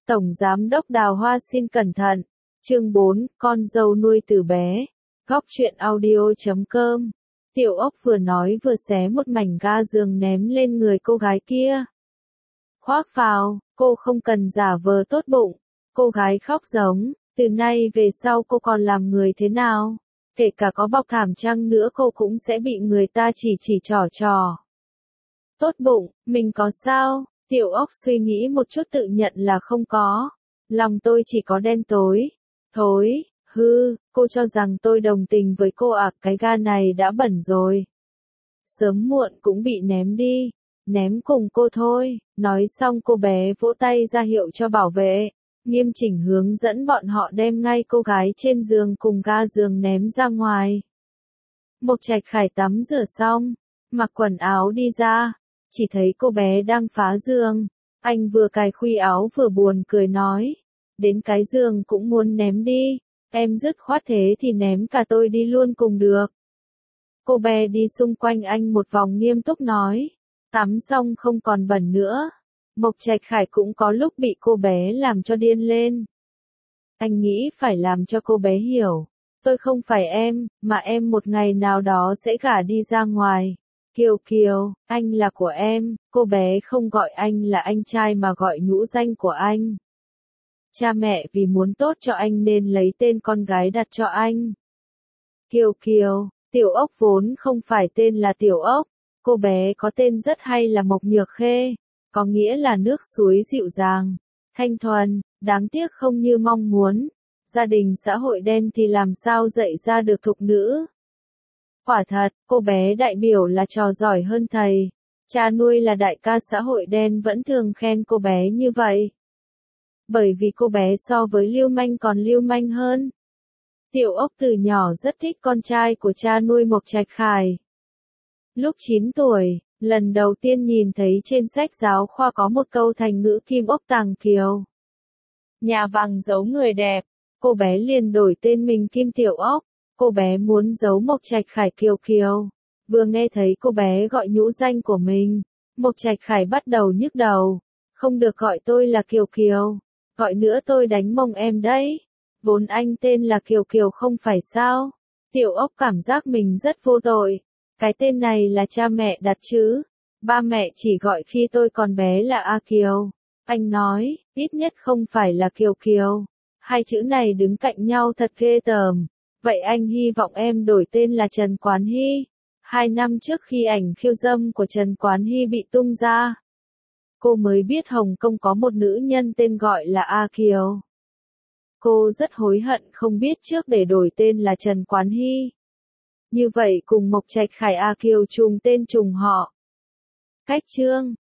Tổng Giám đốc Đào Hoa xin cẩn thận. Chương 4, con dâu nuôi từ bé. Góc truyện audio.com. Tiểu Ốc vừa nói vừa xé một mảnh ga giường ném lên người cô gái kia. Khoác vào, cô không cần giả vờ tốt bụng. Cô gái khóc giống, từ nay về sau cô còn làm người thế nào? Kể cả có bọc thảm chăng nữa cô cũng sẽ bị người ta chỉ trỏ. Tốt bụng, mình có sao? Tiểu Ốc suy nghĩ một chút tự nhận là không có. Lòng tôi chỉ có đen tối. Thối, hư, cô cho rằng tôi đồng tình với cô à, cái ga này đã bẩn rồi. Sớm muộn cũng bị ném đi. Ném cùng cô thôi. Nói xong cô bé vỗ tay ra hiệu cho bảo vệ. Nghiêm chỉnh hướng dẫn bọn họ đem ngay cô gái trên giường cùng ga giường ném ra ngoài. Mộc Trạch Khải tắm rửa xong, mặc quần áo đi ra, chỉ thấy cô bé đang phá giường. Anh vừa cài khuy áo vừa buồn cười nói, đến cái giường cũng muốn ném đi, em dứt khoát thế thì ném cả tôi đi luôn cùng được. Cô bé đi xung quanh anh một vòng nghiêm túc nói, tắm xong không còn bẩn nữa. Mộc Trạch Khải cũng có lúc bị cô bé làm cho điên lên. Anh nghĩ phải làm cho cô bé hiểu, tôi không phải em, mà em một ngày nào đó sẽ gả đi ra ngoài. Kiều Kiều, anh là của em, cô bé không gọi anh là anh trai mà gọi nhũ danh của anh. Cha mẹ vì muốn tốt cho anh nên lấy tên con gái đặt cho anh. Kiều Kiều, Tiểu Ốc vốn không phải tên là Tiểu Ốc, cô bé có tên rất hay là Mộc Nhược Khê, có nghĩa là nước suối dịu dàng, thanh thuần, đáng tiếc không như mong muốn. Gia đình xã hội đen thì làm sao dạy ra được thục nữ. Quả thật, cô bé đại biểu là trò giỏi hơn thầy. Cha nuôi là đại ca xã hội đen vẫn thường khen cô bé như vậy. Bởi vì cô bé so với lưu manh còn lưu manh hơn. Tiểu Ốc từ nhỏ rất thích con trai của cha nuôi Mộc Trạch Khải. Lúc 9 tuổi, lần đầu tiên nhìn thấy trên sách giáo khoa có một câu thành ngữ Kim Ốc Tàng Kiều. Nhà vàng giấu người đẹp, cô bé liền đổi tên mình Kim Tiểu Ốc. Cô bé muốn giấu Mộc Trạch Khải Kiều Kiều. Vừa nghe thấy cô bé gọi nhũ danh của mình, Mộc Trạch Khải bắt đầu nhức đầu. Không được gọi tôi là Kiều Kiều. Gọi nữa tôi đánh mông em đấy. Vốn anh tên là Kiều Kiều không phải sao? Tiểu Ốc cảm giác mình rất vô tội. Cái tên này là cha mẹ đặt chứ. Ba mẹ chỉ gọi khi tôi còn bé là A Kiều. Anh nói, ít nhất không phải là Kiều Kiều. Hai chữ này đứng cạnh nhau thật ghê tởm. Vậy anh hy vọng em đổi tên là Trần Quán Hy. 2 năm trước khi ảnh khiêu dâm của Trần Quán Hy bị tung ra, cô mới biết Hồng Kông có một nữ nhân tên gọi là A Kiều. Cô rất hối hận không biết trước để đổi tên là Trần Quán Hy. Như vậy cùng Mộc Trạch Khải A Kiều trùng tên trùng họ. Cách chương